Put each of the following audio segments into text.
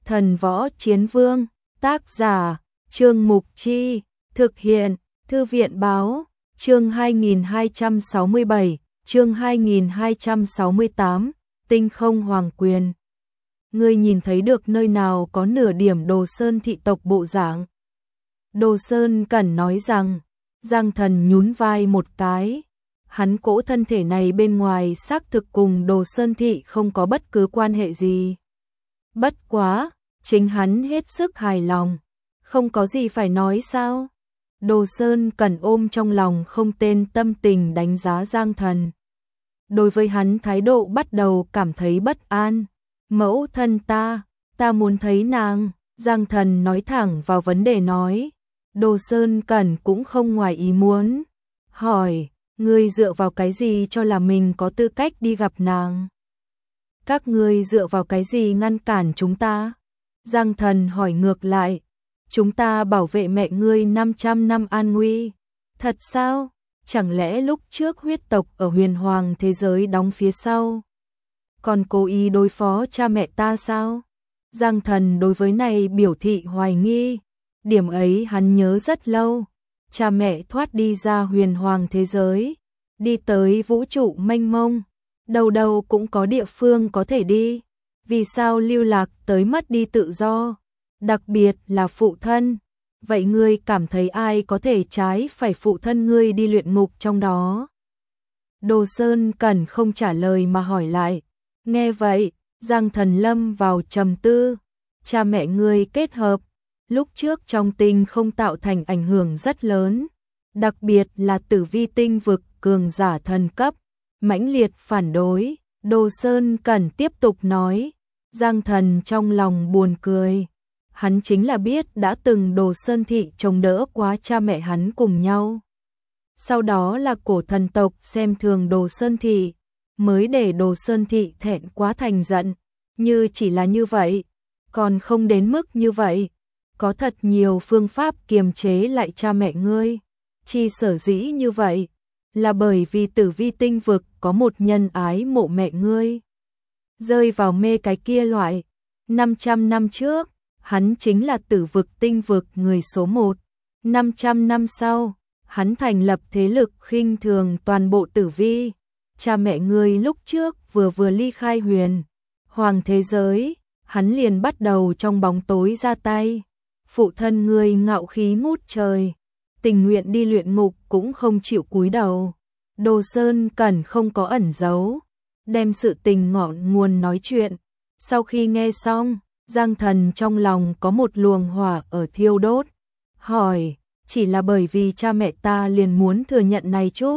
Thần Võ Chiến Vương, tác giả, Trương Mục Chi, thực hiện, Thư viện Báo, chương 2267, chương 2268, Tinh Không Hoàng Quyền. Ngươi nhìn thấy được nơi nào có nửa điểm Đồ Sơn thị tộc bộ dạng? Đồ Sơn Cẩn nói rằng, Giang Thần nhún vai một cái. Hắn cỗ thân thể này bên ngoài xác thực cùng Đồ Sơn thị không có bất cứ quan hệ gì. Bất quá, chính hắn hết sức hài lòng. Không có gì phải nói sao? Đồ Sơn Cẩn ôm trong lòng không tên tâm tình đánh giá Giang Thần. Đối với hắn thái độ bắt đầu cảm thấy bất an. Mẫu thân ta muốn thấy nàng. Giang Thần nói thẳng vào vấn đề nói. Đồ Sơn Cẩn cũng không ngoài ý muốn. Hỏi, ngươi dựa vào cái gì cho là mình có tư cách đi gặp nàng? Các ngươi dựa vào cái gì ngăn cản chúng ta? Giang Thần hỏi ngược lại. Chúng ta bảo vệ mẹ ngươi 500 năm an nguy. Thật sao? Chẳng lẽ lúc trước huyết tộc ở huyền hoàng thế giới đóng phía sau? Còn cố ý đối phó cha mẹ ta sao? Giang Thần đối với này biểu thị hoài nghi. Điểm ấy hắn nhớ rất lâu. Cha mẹ thoát đi ra huyền hoàng thế giới, đi tới vũ trụ mênh mông, đâu đâu cũng có địa phương có thể đi. Vì sao lưu lạc tới mất đi tự do? Đặc biệt là phụ thân. Vậy ngươi cảm thấy ai có thể trái phải phụ thân ngươi đi luyện ngục trong đó? Đồ Sơn Cẩn không trả lời mà hỏi lại. Nghe vậy, Giang Thần lâm vào trầm tư. Cha mẹ ngươi kết hợp, lúc trước trong tinh không tạo thành ảnh hưởng rất lớn. Đặc biệt là tử vi tinh vực cường giả thần cấp, mãnh liệt phản đối. Đồ Sơn Cẩn tiếp tục nói. Giang Thần trong lòng buồn cười. Hắn chính là biết đã từng Đồ Sơn thị chống đỡ quá cha mẹ hắn cùng nhau. Sau đó là cổ thần tộc xem thường Đồ Sơn thị, mới để Đồ Sơn thị thẹn quá thành giận. Như chỉ là như vậy, còn không đến mức như vậy. Có thật nhiều phương pháp kiềm chế lại cha mẹ ngươi. Chi sở dĩ như vậy là bởi vì tử vi tinh vực có một nhân ái mộ mẹ ngươi. Rơi vào mê cái kia loại. 500 năm trước, hắn chính là tử vực tinh vực người số 1. 500 năm sau, hắn thành lập thế lực khinh thường toàn bộ tử vi. Cha mẹ ngươi lúc trước vừa ly khai huyền hoàng thế giới, hắn liền bắt đầu trong bóng tối ra tay. Phụ thân ngươi ngạo khí ngút trời, tình nguyện đi luyện ngục cũng không chịu cúi đầu. Đồ Sơn Cẩn không có ẩn giấu, đem sự tình ngọn nguồn nói chuyện. Sau khi nghe xong, Giang Thần trong lòng có một luồng hỏa ở thiêu đốt. Hỏi, chỉ là bởi vì cha mẹ ta liền muốn thừa nhận này chút?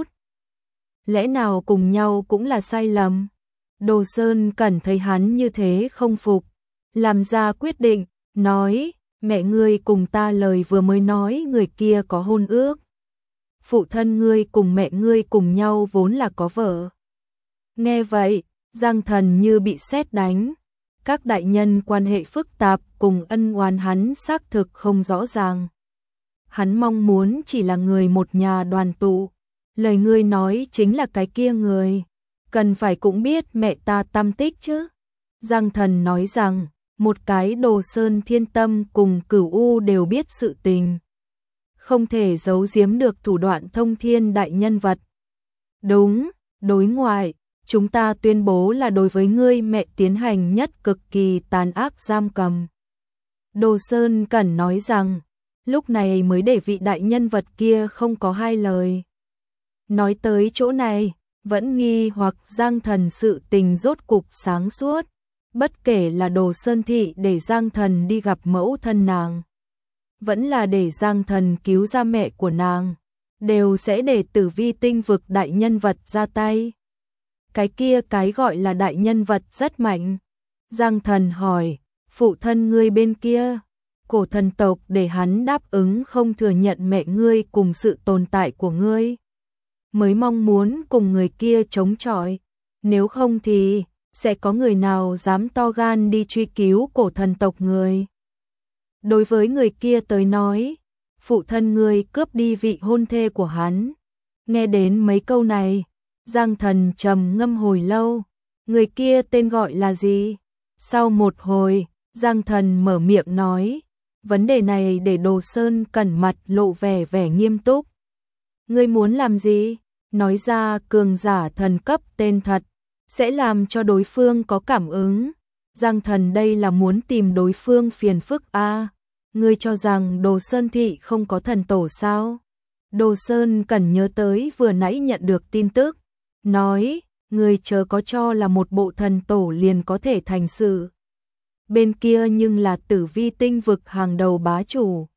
Lẽ nào cùng nhau cũng là sai lầm? Đồ Sơn Cẩn thấy hắn như thế không phục, làm ra quyết định, nói. Mẹ ngươi cùng ta lời vừa mới nói người kia có hôn ước. Phụ thân ngươi cùng mẹ ngươi cùng nhau vốn là có vợ. Nghe vậy, Giang Thần như bị sét đánh. Các đại nhân quan hệ phức tạp cùng ân oán hắn xác thực không rõ ràng. Hắn mong muốn chỉ là người một nhà đoàn tụ. Lời ngươi nói chính là cái kia người. Cần phải cũng biết mẹ ta tâm tích chứ. Giang Thần nói rằng, một cái Đồ Sơn Thiên Tâm cùng Cửu U đều biết sự tình. Không thể giấu giếm được thủ đoạn thông thiên đại nhân vật. Đúng, đối ngoại, chúng ta tuyên bố là đối với ngươi mẹ tiến hành nhất cực kỳ tàn ác giam cầm. Đồ Sơn Cẩn nói rằng, lúc này mới để vị đại nhân vật kia không có hai lời. Nói tới chỗ này, vẫn nghi hoặc Giang Thần sự tình rốt cục sáng suốt. Bất kể là Đồ Sơn thị để Giang Thần đi gặp mẫu thân nàng, vẫn là để Giang Thần cứu ra mẹ của nàng, đều sẽ để tử vi tinh vực đại nhân vật ra tay. Cái kia cái gọi là đại nhân vật rất mạnh. Giang Thần hỏi, phụ thân ngươi bên kia, cổ thần tộc để hắn đáp ứng không thừa nhận mẹ ngươi cùng sự tồn tại của ngươi, mới mong muốn cùng người kia chống chọi. Nếu không thì sẽ có người nào dám to gan đi truy cứu cổ thần tộc người? Đối với người kia tới nói, phụ thân ngươi cướp đi vị hôn thê của hắn. Nghe đến mấy câu này, Giang Thần trầm ngâm hồi lâu. Người kia tên gọi là gì? Sau một hồi, Giang Thần mở miệng nói, vấn đề này để Đồ Sơn Cẩn mặt lộ vẻ nghiêm túc. Ngươi muốn làm gì? Nói ra cường giả thần cấp tên thật, sẽ làm cho đối phương có cảm ứng. Giang Thần đây là muốn tìm đối phương phiền phức a. Ngươi cho rằng Đồ Sơn thị không có thần tổ sao? Đồ Sơn Cẩn nhớ tới vừa nãy nhận được tin tức, nói, ngươi chớ có cho là một bộ thần tổ liền có thể thành sự. Bên kia nhưng là Tử Vi tinh vực hàng đầu bá chủ.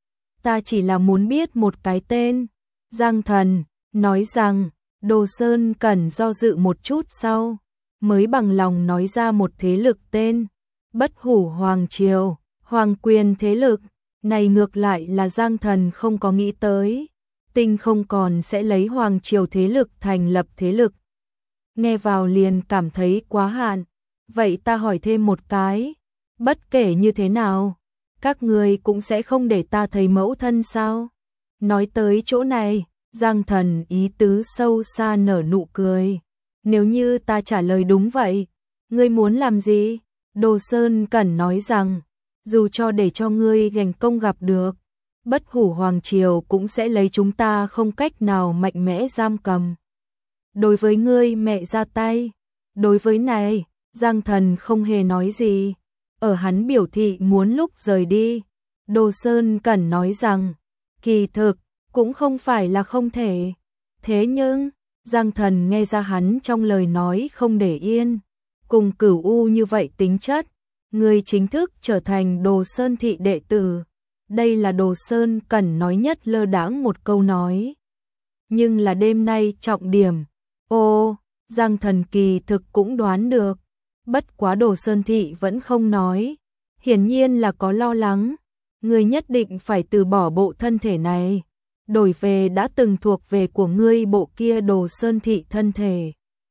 Ta chỉ là muốn biết một cái tên. Giang Thần nói rằng, Đồ Sơn Cẩn do dự một chút sau, mới bằng lòng nói ra một thế lực tên, Bất Hủ Hoàng Triều, Hoàng quyền thế lực. Này ngược lại là Giang Thần không có nghĩ tới, Tinh không còn sẽ lấy Hoàng Triều thế lực thành lập thế lực. Nghe vào liền cảm thấy quá hạn. Vậy ta hỏi thêm một cái, bất kể như thế nào, các người cũng sẽ không để ta thấy mẫu thân sao? Nói tới chỗ này, Giang Thần ý tứ sâu xa nở nụ cười. Nếu như ta trả lời đúng vậy, ngươi muốn làm gì? Đồ Sơn Cẩn nói rằng, dù cho để cho ngươi gành công gặp được, Bất Hủ Hoàng Triều cũng sẽ lấy chúng ta không cách nào mạnh mẽ giam cầm. Đối với ngươi mẹ ra tay, đối với này, Giang Thần không hề nói gì. Ở hắn biểu thị muốn lúc rời đi, Đồ Sơn Cẩn nói rằng, kỳ thực, cũng không phải là không thể. Thế nhưng, Giang Thần nghe ra hắn trong lời nói không để yên. Cùng Cửu U như vậy tính chất, người chính thức trở thành Đồ Sơn thị đệ tử. Đây là Đồ Sơn Cẩn nói nhất lơ đãng một câu nói. Nhưng là đêm nay trọng điểm. Ô, Giang Thần kỳ thực cũng đoán được. Bất quá Đồ Sơn thị vẫn không nói. Hiển nhiên là có lo lắng. Ngươi nhất định phải từ bỏ bộ thân thể này, đổi về đã từng thuộc về của ngươi bộ kia Đồ Sơn thị thân thể.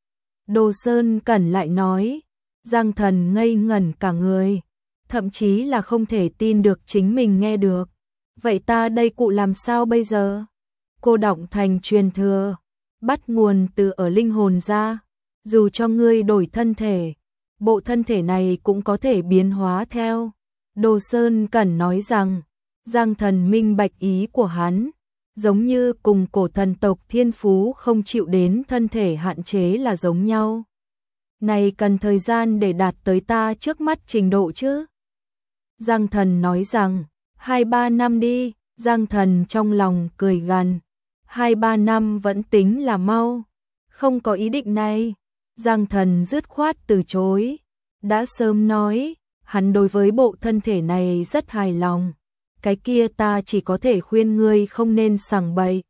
Đồ Sơn Cẩn lại nói, Giang Thần ngây ngẩn cả người, thậm chí là không thể tin được chính mình nghe được. Vậy ta đây cụ làm sao bây giờ? Cô động thành truyền thừa, bắt nguồn từ ở linh hồn ra, dù cho ngươi đổi thân thể, bộ thân thể này cũng có thể biến hóa theo. Đồ Sơn Cẩn nói rằng, Giang Thần minh bạch ý của hắn, giống như cùng cổ thần tộc thiên phú không chịu đến thân thể hạn chế là giống nhau. Này cần thời gian để đạt tới ta trước mắt trình độ chứ? Giang Thần nói rằng, 2-3 năm đi. Giang Thần trong lòng cười gằn, 2-3 năm vẫn tính là mau. Không có ý định này. Giang Thần dứt khoát từ chối. Đã sớm nói, hắn đối với bộ thân thể này rất hài lòng. Cái kia ta chỉ có thể khuyên ngươi không nên sằng bậy.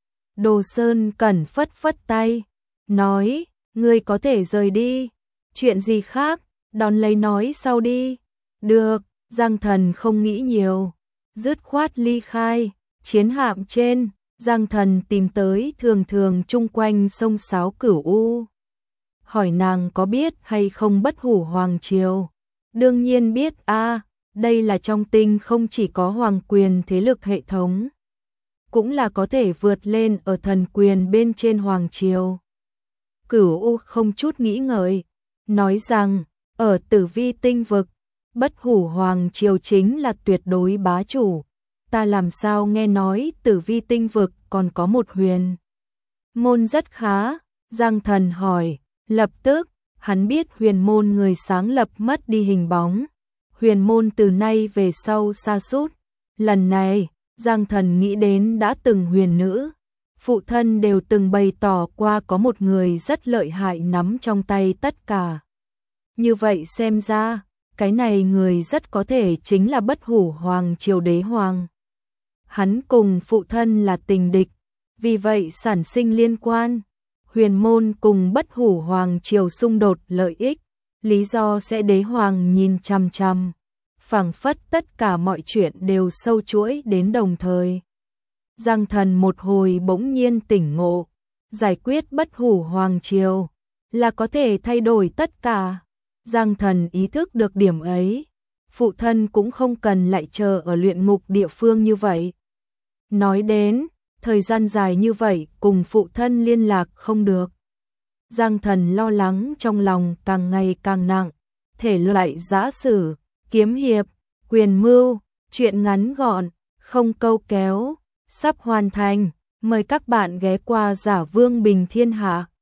Đồ Sơn Cẩn phất phất tay, nói, ngươi có thể rời đi. Chuyện gì khác, đón lấy nói sau đi. Được, Giang Thần không nghĩ nhiều, dứt khoát ly khai. Chiến hạm trên, Giang Thần tìm tới thường thường chung quanh sông Sáo Cửu U. Hỏi nàng có biết hay không Bất Hủ Hoàng Triều. Đương nhiên biết a, đây là trong tinh không chỉ có hoàng quyền thế lực hệ thống, cũng là có thể vượt lên ở thần quyền bên trên Hoàng Triều. Cửu U không chút nghĩ ngợi, nói rằng, ở Tử Vi tinh vực, Bất Hủ Hoàng Triều chính là tuyệt đối bá chủ. Ta làm sao nghe nói Tử Vi tinh vực còn có một huyền môn rất khá? Giang Thần hỏi, lập tức, hắn biết huyền môn người sáng lập mất đi hình bóng. Huyền môn từ nay về sau sa sút. Lần này, Giang Thần nghĩ đến đã từng huyền nữ. Phụ thân đều từng bày tỏ qua có một người rất lợi hại nắm trong tay tất cả. Như vậy xem ra, cái này người rất có thể chính là Bất Hủ Hoàng Triều đế hoàng. Hắn cùng phụ thân là tình địch, vì vậy sản sinh liên quan. Huyền môn cùng Bất Hủ Hoàng Triều xung đột lợi ích, lý do sẽ đế hoàng nhìn chằm chằm, phảng phất tất cả mọi chuyện đều sâu chuỗi đến đồng thời. Giang Thần một hồi bỗng nhiên tỉnh ngộ, giải quyết Bất Hủ Hoàng Triều là có thể thay đổi tất cả. Giang Thần ý thức được điểm ấy, phụ thân cũng không cần lại chờ ở luyện ngục địa phương như vậy. Nói đến, thời gian dài như vậy cùng phụ thân liên lạc không được. Giang Thần lo lắng trong lòng càng ngày càng nặng, thể loại giả sử, kiếm hiệp, quyền mưu, truyện ngắn gọn, không câu kéo, sắp hoàn thành. Mời các bạn ghé qua Giả Vương Bình Thiên Hạ.